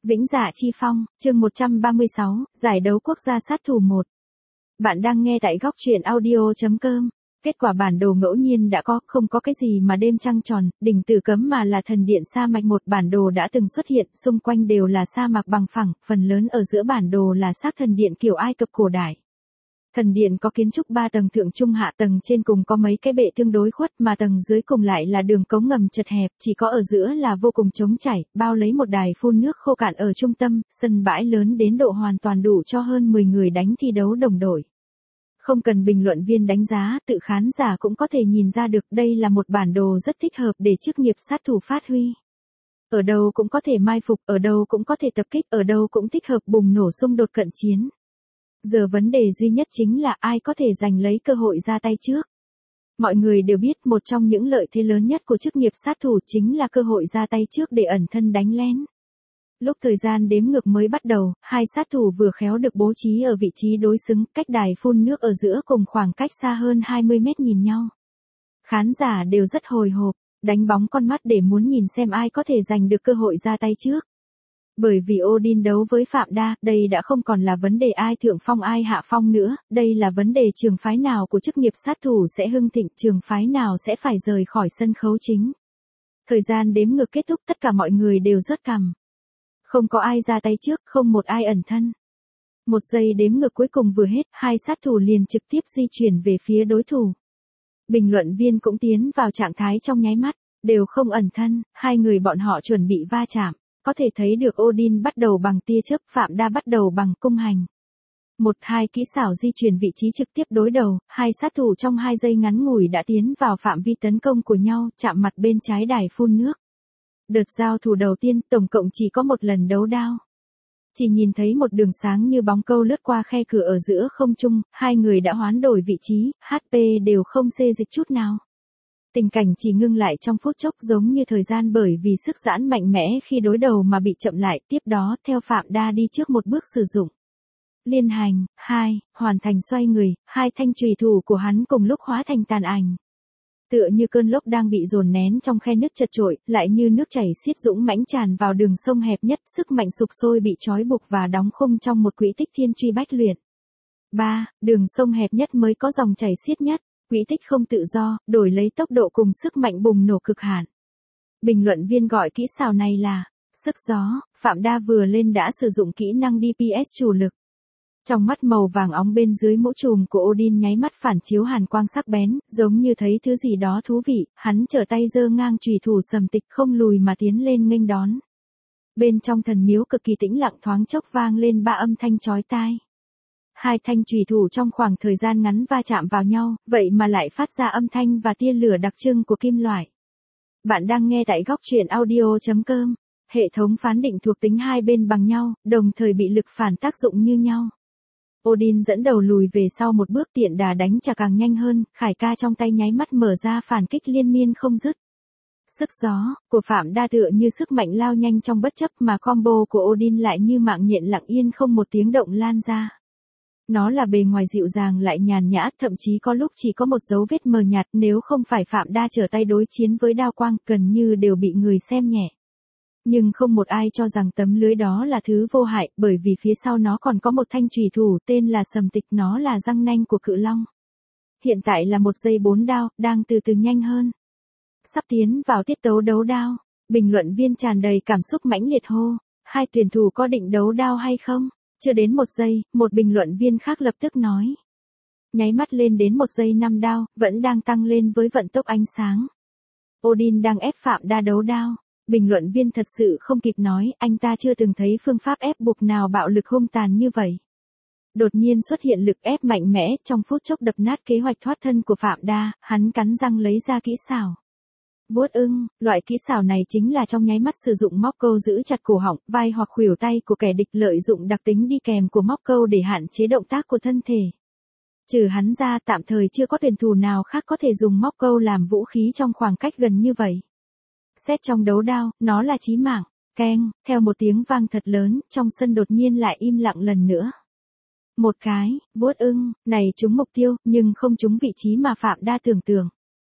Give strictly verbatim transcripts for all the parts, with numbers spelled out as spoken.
Vĩnh Dạ Chi Phong, chương một trăm ba mươi sáu, Giải đấu quốc gia sát thủ một. Bạn đang nghe tại góc truyện audio chấm com. Kết quả bản đồ ngẫu nhiên đã có, không có cái gì mà đêm trăng tròn, đỉnh Tử Cấm mà là thần điện sa mạc. Một bản đồ đã từng xuất hiện, xung quanh đều là sa mạc bằng phẳng, phần lớn ở giữa bản đồ là xác thần điện kiểu Ai Cập cổ đại. Thần điện có kiến trúc ba tầng thượng trung hạ, tầng trên cùng có mấy cái bệ tương đối khuất mà tầng dưới cùng lại là đường cống ngầm chật hẹp, chỉ có ở giữa là vô cùng trống trải, bao lấy một đài phun nước khô cạn ở trung tâm, sân bãi lớn đến độ hoàn toàn đủ cho hơn mười người đánh thi đấu đồng đội. Không cần bình luận viên đánh giá, tự khán giả cũng có thể nhìn ra được đây là một bản đồ rất thích hợp để chức nghiệp sát thủ phát huy. Ở đâu cũng có thể mai phục, ở đâu cũng có thể tập kích, ở đâu cũng thích hợp bùng nổ xung đột cận chiến. Giờ vấn đề duy nhất chính là ai có thể giành lấy cơ hội ra tay trước. Mọi người đều biết một trong những lợi thế lớn nhất của chức nghiệp sát thủ chính là cơ hội ra tay trước để ẩn thân đánh lén. Lúc thời gian đếm ngược mới bắt đầu, hai sát thủ vừa khéo được bố trí ở vị trí đối xứng, cách đài phun nước ở giữa cùng khoảng cách xa hơn hai mươi mét nhìn nhau. Khán giả đều rất hồi hộp, đánh bóng con mắt để muốn nhìn xem ai có thể giành được cơ hội ra tay trước. Bởi vì Odin đấu với Phạm Đa, đây đã không còn là vấn đề ai thượng phong ai hạ phong nữa, đây là vấn đề trường phái nào của chức nghiệp sát thủ sẽ hưng thịnh, trường phái nào sẽ phải rời khỏi sân khấu chính. Thời gian đếm ngược kết thúc, tất cả mọi người đều rớt cằm. Không có ai ra tay trước, không một ai ẩn thân. Một giây đếm ngược cuối cùng vừa hết, hai sát thủ liền trực tiếp di chuyển về phía đối thủ. Bình luận viên cũng tiến vào trạng thái trong nháy mắt, đều không ẩn thân, hai người bọn họ chuẩn bị va chạm. Có thể thấy được Odin bắt đầu bằng tia chớp, Phạm Đa bắt đầu bằng cung hành. Một hai kỹ xảo di chuyển vị trí trực tiếp đối đầu, hai sát thủ trong hai giây ngắn ngủi đã tiến vào phạm vi tấn công của nhau, chạm mặt bên trái đài phun nước. Đợt giao thủ đầu tiên, tổng cộng chỉ có một lần đấu đao. Chỉ nhìn thấy một đường sáng như bóng câu lướt qua khe cửa ở giữa không trung, hai người đã hoán đổi vị trí, hát pê đều không xê dịch chút nào. Tình cảnh chỉ ngưng lại trong phút chốc, giống như thời gian bởi vì sức giãn mạnh mẽ khi đối đầu mà bị chậm lại. Tiếp đó theo Phạm Đa đi trước một bước sử dụng liên hành, hai, hoàn thành xoay người, hai thanh chùy thủ của hắn cùng lúc hóa thành tàn ảnh. Tựa như cơn lốc đang bị dồn nén trong khe nứt chật chội, lại như nước chảy xiết dũng mãnh tràn vào đường sông hẹp nhất, sức mạnh sục sôi bị trói buộc và đóng khung trong một quỹ tích thiên truy bách luyện. ba. Đường sông hẹp nhất mới có dòng chảy xiết nhất. Quỹ tích không tự do, đổi lấy tốc độ cùng sức mạnh bùng nổ cực hạn. Bình luận viên gọi kỹ xảo này là sức gió. Phạm Đa vừa lên đã sử dụng kỹ năng đê pê ét chủ lực. Trong mắt màu vàng óng bên dưới mũ trùm của Odin nháy mắt phản chiếu hàn quang sắc bén, giống như thấy thứ gì đó thú vị, hắn trở tay giơ ngang chùy thủ sầm tịch không lùi mà tiến lên nghênh đón. Bên trong thần miếu cực kỳ tĩnh lặng, thoáng chốc vang lên ba âm thanh chói tai. Hai thanh chùy thủ trong khoảng thời gian ngắn va chạm vào nhau, vậy mà lại phát ra âm thanh và tia lửa đặc trưng của kim loại. Bạn đang nghe tại góc truyện audio chấm com. Hệ thống phán định thuộc tính hai bên bằng nhau, đồng thời bị lực phản tác dụng như nhau. Odin dẫn đầu lùi về sau một bước, tiện đà đánh trả càng nhanh hơn, khải ca trong tay nháy mắt mở ra phản kích liên miên không dứt. Sức gió của Phạm Đa tựa như sức mạnh lao nhanh trong bất chấp, mà combo của Odin lại như mạng nhện lặng yên không một tiếng động lan ra. Nó là bề ngoài dịu dàng lại nhàn nhã, thậm chí có lúc chỉ có một dấu vết mờ nhạt, nếu không phải Phạm Đa trở tay đối chiến với đao quang, gần như đều bị người xem nhẹ. Nhưng không một ai cho rằng tấm lưới đó là thứ vô hại, bởi vì phía sau nó còn có một thanh chùy thủ tên là sầm tịch, nó là răng nanh của cự long. Hiện tại là một giây bốn đao, đang từ từ nhanh hơn. Sắp tiến vào tiết tấu đấu đao, bình luận viên tràn đầy cảm xúc mãnh liệt hô, hai tuyển thủ có định đấu đao hay không? Chưa đến một giây, một bình luận viên khác lập tức nói. Nháy mắt lên đến một giây năm đao, vẫn đang tăng lên với vận tốc ánh sáng. Odin đang ép Phạm Đa đấu đao. Bình luận viên thật sự không kịp nói, anh ta chưa từng thấy phương pháp ép buộc nào bạo lực hung tàn như vậy. Đột nhiên xuất hiện lực ép mạnh mẽ, trong phút chốc đập nát kế hoạch thoát thân của Phạm Đa, hắn cắn răng lấy ra kỹ xảo vuốt ưng. Loại kỹ xảo này chính là trong nháy mắt sử dụng móc câu giữ chặt cổ họng, vai hoặc khuỷu tay của kẻ địch, lợi dụng đặc tính đi kèm của móc câu để hạn chế động tác của thân thể. Trừ hắn ra, tạm thời chưa có tuyển thủ nào khác có thể dùng móc câu làm vũ khí trong khoảng cách gần như vậy. Xét trong đấu đao, nó là chí mạng. Keng, theo một tiếng vang thật lớn, trong sân đột nhiên lại im lặng lần nữa. Một cái, vuốt ưng, này trúng mục tiêu, nhưng không trúng vị trí mà Phạm Đa tưởng tượng.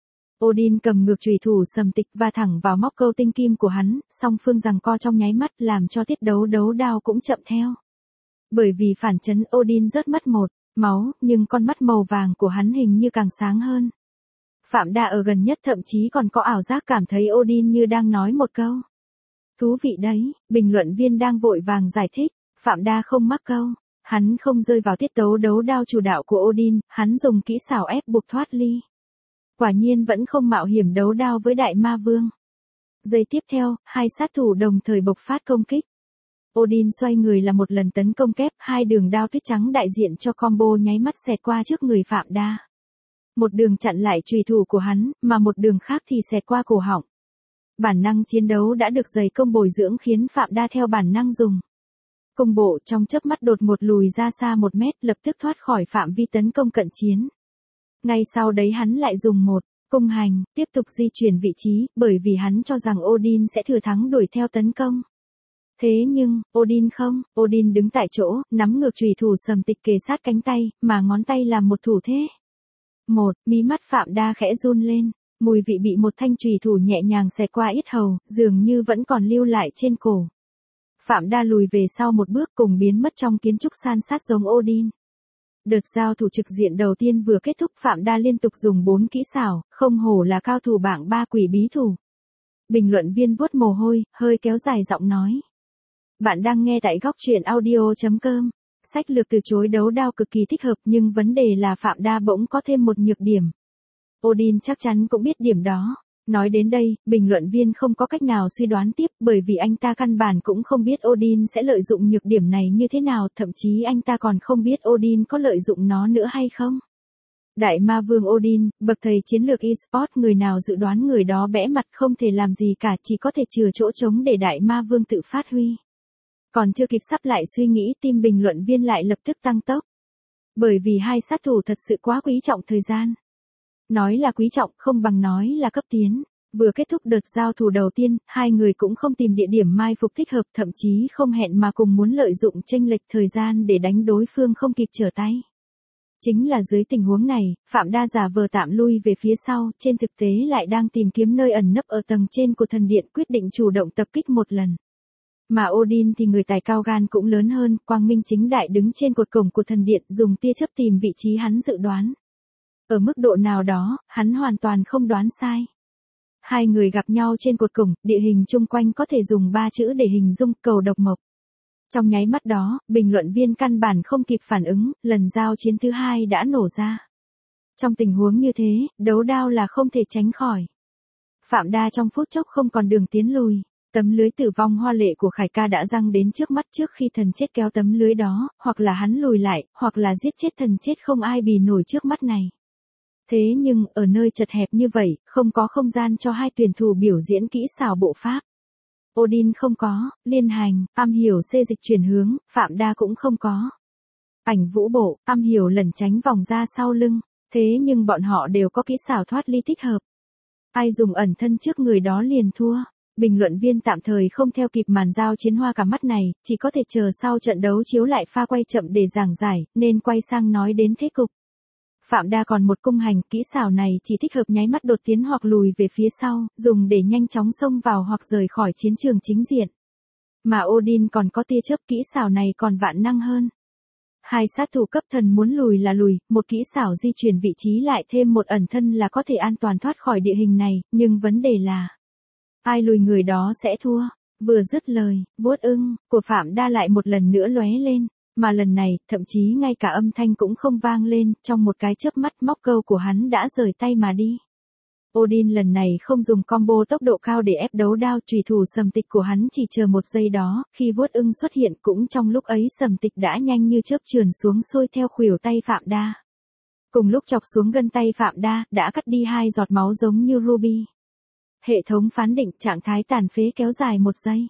Odin cầm ngược chùy thủ sầm tịch va thẳng vào móc câu tinh kim của hắn, song phương giằng co trong nháy mắt làm cho tiết đấu đấu đao cũng chậm theo. Bởi vì phản chấn Odin rớt mất một máu, nhưng con mắt màu vàng của hắn hình như càng sáng hơn. Phạm Đa ở gần nhất thậm chí còn có ảo giác cảm thấy Odin như đang nói một câu. Thú vị đấy, bình luận viên đang vội vàng giải thích, Phạm Đa không mắc câu, hắn không rơi vào tiết tấu đấu đao chủ đạo của Odin, hắn dùng kỹ xảo ép buộc thoát ly. Quả nhiên vẫn không mạo hiểm đấu đao với Đại Ma Vương. Giây tiếp theo, hai sát thủ đồng thời bộc phát công kích. Odin xoay người là một lần tấn công kép, hai đường đao tuyết trắng đại diện cho combo nháy mắt xẹt qua trước người Phạm Đa. Một đường chặn lại chùy thủ của hắn, mà một đường khác thì xẹt qua cổ họng. Bản năng chiến đấu đã được dày công bồi dưỡng khiến Phạm Đa theo bản năng dùng. Công bộ trong chớp mắt đột ngột lùi ra xa một mét, lập tức thoát khỏi phạm vi tấn công cận chiến. Ngay sau đấy hắn lại dùng một cung hành, tiếp tục di chuyển vị trí, bởi vì hắn cho rằng Odin sẽ thừa thắng đuổi theo tấn công. Thế nhưng, Odin không, Odin đứng tại chỗ, nắm ngược chùy thủ sầm tịch kề sát cánh tay, mà ngón tay làm một thủ thế. Một, mí mắt Phạm Đa khẽ run lên, mùi vị bị một thanh chùy thủ nhẹ nhàng xẹt qua yết hầu, dường như vẫn còn lưu lại trên cổ. Phạm Đa lùi về sau một bước cùng biến mất trong kiến trúc san sát giống Odin. Đợt giao thủ trực diện đầu tiên vừa kết thúc, Phạm Đa liên tục dùng bốn kỹ xảo, không hổ là cao thủ bảng ba quỷ bí thủ. Bình luận viên vuốt mồ hôi, hơi kéo dài giọng nói. Bạn đang nghe tại góc truyện audio chấm com. Sách lược từ chối đấu đao cực kỳ thích hợp, nhưng vấn đề là Phạm Đa bỗng có thêm một nhược điểm. Odin chắc chắn cũng biết điểm đó. Nói đến đây, bình luận viên không có cách nào suy đoán tiếp, bởi vì anh ta căn bản cũng không biết Odin sẽ lợi dụng nhược điểm này như thế nào, thậm chí anh ta còn không biết Odin có lợi dụng nó nữa hay không. Đại Ma Vương Odin, bậc thầy chiến lược eSports, người nào dự đoán người đó bẽ mặt không thể làm gì cả, chỉ có thể chừa chỗ trống để Đại Ma Vương tự phát huy. Còn chưa kịp sắp lại suy nghĩ, tim bình luận viên lại lập tức tăng tốc. Bởi vì hai sát thủ thật sự quá quý trọng thời gian. Nói là quý trọng không bằng nói là cấp tiến. Vừa kết thúc đợt giao thủ đầu tiên, hai người cũng không tìm địa điểm mai phục thích hợp, thậm chí không hẹn mà cùng muốn lợi dụng chênh lệch thời gian để đánh đối phương không kịp trở tay. Chính là dưới tình huống này, Phạm Đa giả vờ tạm lui về phía sau, trên thực tế lại đang tìm kiếm nơi ẩn nấp ở tầng trên của thần điện, quyết định chủ động tập kích một lần. Mà Odin thì người tài cao gan cũng lớn hơn, quang minh chính đại đứng trên cột cổng của thần điện, dùng tia chớp tìm vị trí hắn dự đoán. Ở mức độ nào đó, hắn hoàn toàn không đoán sai. Hai người gặp nhau trên cột cổng, địa hình chung quanh có thể dùng ba chữ để hình dung: cầu độc mộc. Trong nháy mắt đó, bình luận viên căn bản không kịp phản ứng, lần giao chiến thứ hai đã nổ ra. Trong tình huống như thế, đấu đao là không thể tránh khỏi. Phạm Đa trong phút chốc không còn đường tiến lùi. Tấm lưới tử vong hoa lệ của Khải Ca đã giăng đến trước mắt, trước khi thần chết kéo tấm lưới đó, hoặc là hắn lùi lại, hoặc là giết chết thần chết, không ai bì nổi trước mắt này. Thế nhưng, ở nơi chật hẹp như vậy, không có không gian cho hai tuyển thủ biểu diễn kỹ xảo bộ pháp. Odin không có, liên hành, am hiểu xê dịch chuyển hướng, Phạm Đa cũng không có. Ảnh vũ bộ, am hiểu lẩn tránh vòng ra sau lưng, thế nhưng bọn họ đều có kỹ xảo thoát ly thích hợp. Ai dùng ẩn thân trước người đó liền thua. Bình luận viên tạm thời không theo kịp màn giao chiến hoa cả mắt này, chỉ có thể chờ sau trận đấu chiếu lại pha quay chậm để giảng giải, nên quay sang nói đến thế cục. Phạm Đa còn một cung hành, kỹ xảo này chỉ thích hợp nháy mắt đột tiến hoặc lùi về phía sau, dùng để nhanh chóng xông vào hoặc rời khỏi chiến trường chính diện. Mà Odin còn có tia chớp, kỹ xảo này còn vạn năng hơn. Hai sát thủ cấp thần muốn lùi là lùi, một kỹ xảo di chuyển vị trí lại thêm một ẩn thân là có thể an toàn thoát khỏi địa hình này, nhưng vấn đề là ai lùi người đó sẽ thua. Vừa dứt lời, vuốt ưng của Phạm Đa lại một lần nữa lóe lên, mà lần này, thậm chí ngay cả âm thanh cũng không vang lên, trong một cái chớp mắt móc câu của hắn đã rời tay mà đi. Odin lần này không dùng combo tốc độ cao để ép đấu đao, chùy thủ sầm tịch của hắn chỉ chờ một giây đó, khi vuốt ưng xuất hiện cũng trong lúc ấy sầm tịch đã nhanh như chớp trườn xuống xuôi theo khuỷu tay Phạm Đa. Cùng lúc chọc xuống gân tay Phạm Đa, đã cắt đi hai giọt máu giống như ruby. Hệ thống phán định trạng thái tàn phế kéo dài một giây.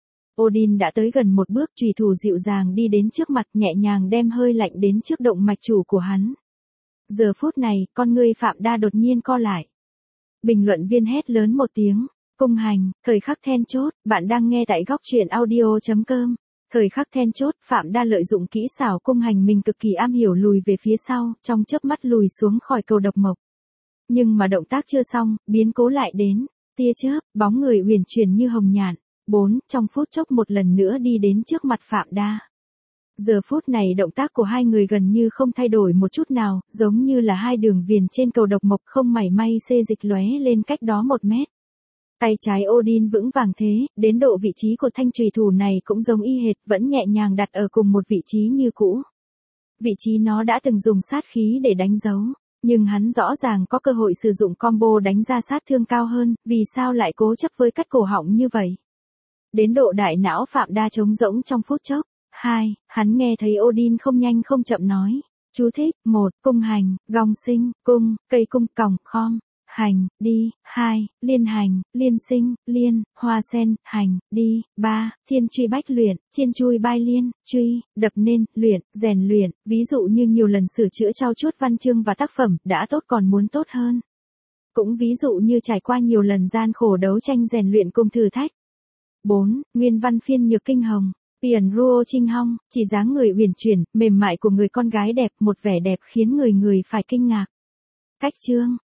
Odin đã tới gần một bước, chùy thủ dịu dàng đi đến trước mặt, nhẹ nhàng đem hơi lạnh đến trước động mạch chủ của hắn. Giờ phút này, con ngươi Phạm Đa đột nhiên co lại. Bình luận viên hét lớn một tiếng, cung hành, thời khắc then chốt, bạn đang nghe tại góc truyện audio chấm com. Thời khắc then chốt, Phạm Đa lợi dụng kỹ xảo cung hành mình cực kỳ am hiểu lùi về phía sau, trong chớp mắt lùi xuống khỏi cầu độc mộc. Nhưng mà động tác chưa xong, biến cố lại đến. Tia chớp, bóng người uyển chuyển như hồng nhạn. bốn. Trong phút chốc một lần nữa đi đến trước mặt Phạm Đa. Giờ phút này động tác của hai người gần như không thay đổi một chút nào, giống như là hai đường viền trên cầu độc mộc không mảy may xê dịch lóe lên cách đó một mét. Tay trái Odin vững vàng thế, đến độ vị trí của thanh chùy thủ này cũng giống y hệt, vẫn nhẹ nhàng đặt ở cùng một vị trí như cũ. Vị trí nó đã từng dùng sát khí để đánh dấu, nhưng hắn rõ ràng có cơ hội sử dụng combo đánh ra sát thương cao hơn, vì sao lại cố chấp với cắt cổ họng như vậy? Đến độ đại não Phạm Đa trống rỗng trong phút chốc. hai. Hắn nghe thấy Odin không nhanh không chậm nói. Chú thích. một. Cung hành, gong sinh, cung, cây cung, còng, khom. Hành, đi. hai. Liên hành, liên sinh, liên, hoa sen, hành, đi. ba. Thiên truy bách luyện, chiên chui bai liên, truy, đập nên, luyện, rèn luyện. Ví dụ như nhiều lần sửa chữa trau chuốt văn chương và tác phẩm, đã tốt còn muốn tốt hơn. Cũng ví dụ như trải qua nhiều lần gian khổ đấu tranh rèn luyện cùng thử thách. bốn. Nguyên văn phiên nhược kinh hồng. Piền Ruo Trinh Hong, chỉ dáng người uyển chuyển, mềm mại của người con gái đẹp, một vẻ đẹp khiến người người phải kinh ngạc. Cách chương